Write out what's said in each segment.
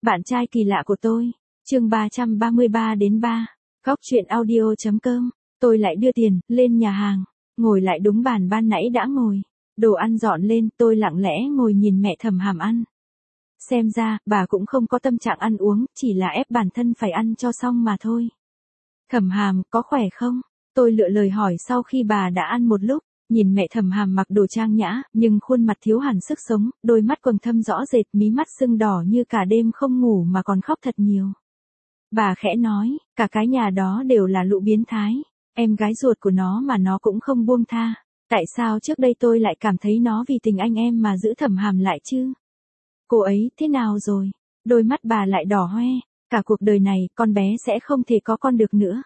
Bạn trai kỳ lạ của tôi. Chương 333 đến 3. Góc truyện audio.com. Tôi lại đưa tiền lên nhà hàng, ngồi lại đúng bàn ban nãy đã ngồi. Đồ ăn dọn lên, tôi lặng lẽ ngồi nhìn mẹ Thẩm Hàm ăn. Xem ra, bà cũng không có tâm trạng ăn uống, chỉ là ép bản thân phải ăn cho xong mà thôi. Thẩm Hàm, có khỏe không? Tôi lựa lời hỏi sau khi bà đã ăn một lúc. Nhìn mẹ Thẩm Hàm mặc đồ trang nhã, nhưng khuôn mặt thiếu hẳn sức sống, đôi mắt quầng thâm rõ rệt, mí mắt sưng đỏ như cả đêm không ngủ mà còn khóc thật nhiều. Bà khẽ nói, cả cái nhà đó đều là lũ biến thái, em gái ruột của nó mà nó cũng không buông tha. Tại sao trước đây tôi lại cảm thấy nó vì tình anh em mà giữ Thẩm Hàm lại chứ? Cô ấy thế nào rồi? Đôi mắt bà lại đỏ hoe, cả cuộc đời này con bé sẽ không thể có con được nữa.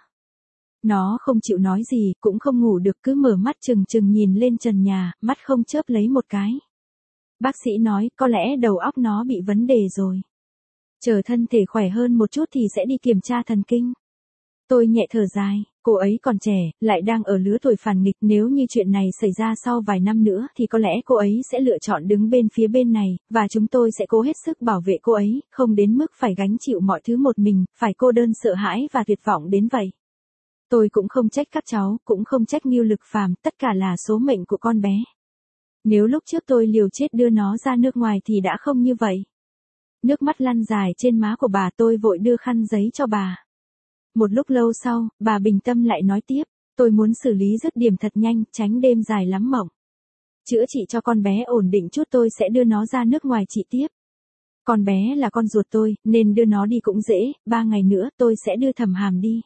Nó không chịu nói gì, cũng không ngủ được, cứ mở mắt trừng trừng nhìn lên trần nhà, mắt không chớp lấy một cái. Bác sĩ nói, có lẽ đầu óc nó bị vấn đề rồi. Chờ thân thể khỏe hơn một chút thì sẽ đi kiểm tra thần kinh. Tôi nhẹ thở dài, cô ấy còn trẻ, lại đang ở lứa tuổi phản nghịch, nếu như chuyện này xảy ra sau vài năm nữa thì có lẽ cô ấy sẽ lựa chọn đứng bên phía bên này, và chúng tôi sẽ cố hết sức bảo vệ cô ấy, không đến mức phải gánh chịu mọi thứ một mình, phải cô đơn sợ hãi và tuyệt vọng đến vậy. Tôi cũng không trách các cháu, cũng không trách Ngưu Lực Phàm, tất cả là số mệnh của con bé. Nếu lúc trước tôi liều chết đưa nó ra nước ngoài thì đã không như vậy. Nước mắt lăn dài trên má của bà, tôi vội đưa khăn giấy cho bà. Một lúc lâu sau, bà bình tâm lại nói tiếp, tôi muốn xử lý dứt điểm thật nhanh, tránh đêm dài lắm mộng. Chữa trị cho con bé ổn định chút tôi sẽ đưa nó ra nước ngoài trị tiếp. Con bé là con ruột tôi, nên đưa nó đi cũng dễ, 3 ngày nữa tôi sẽ đưa Thẩm Hàm đi.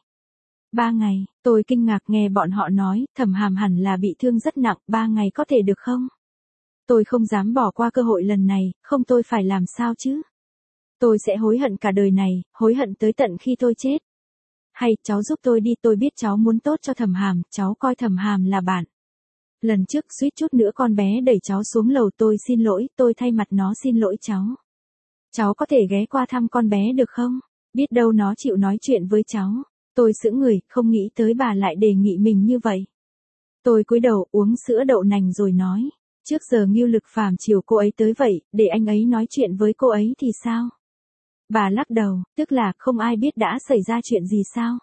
3 ngày, tôi kinh ngạc nghe bọn họ nói, Thẩm Hàm hẳn là bị thương rất nặng, 3 ngày có thể được không? Tôi không dám bỏ qua cơ hội lần này, không tôi phải làm sao chứ? Tôi sẽ hối hận cả đời này, hối hận tới tận khi tôi chết. Hay, cháu giúp tôi đi, tôi biết cháu muốn tốt cho Thẩm Hàm, cháu coi Thẩm Hàm là bạn. Lần trước suýt chút nữa con bé đẩy cháu xuống lầu, tôi xin lỗi, tôi thay mặt nó xin lỗi cháu. Cháu có thể ghé qua thăm con bé được không? Biết đâu nó chịu nói chuyện với cháu. Tôi sững người, không nghĩ tới bà lại đề nghị mình như vậy. Tôi cúi đầu uống sữa đậu nành rồi nói, trước giờ Ngưu Lực Phàm chiều cô ấy tới vậy, để anh ấy nói chuyện với cô ấy thì sao? Bà lắc đầu, tức là không ai biết đã xảy ra chuyện gì sao?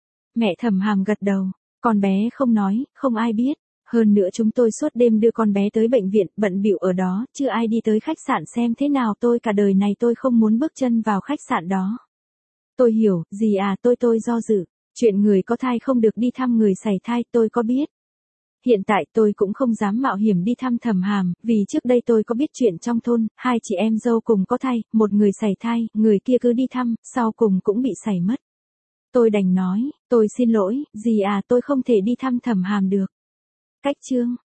Mẹ Thẩm Hàm gật đầu, con bé không nói, không ai biết. Hơn nữa chúng tôi suốt đêm đưa con bé tới bệnh viện, bận bịu ở đó, chưa ai đi tới khách sạn xem thế nào, tôi cả đời này tôi không muốn bước chân vào khách sạn đó. Tôi hiểu, gì à, tôi do dự. Chuyện người có thai không được đi thăm người sảy thai, tôi có biết. Hiện tại tôi cũng không dám mạo hiểm đi thăm Thẩm Hàm, vì trước đây tôi có biết chuyện trong thôn, 2 chị em dâu cùng có thai, một người sảy thai, người kia cứ đi thăm, sau cùng cũng bị sảy mất. Tôi đành nói, tôi xin lỗi, gì à, tôi không thể đi thăm Thẩm Hàm được. Cách chương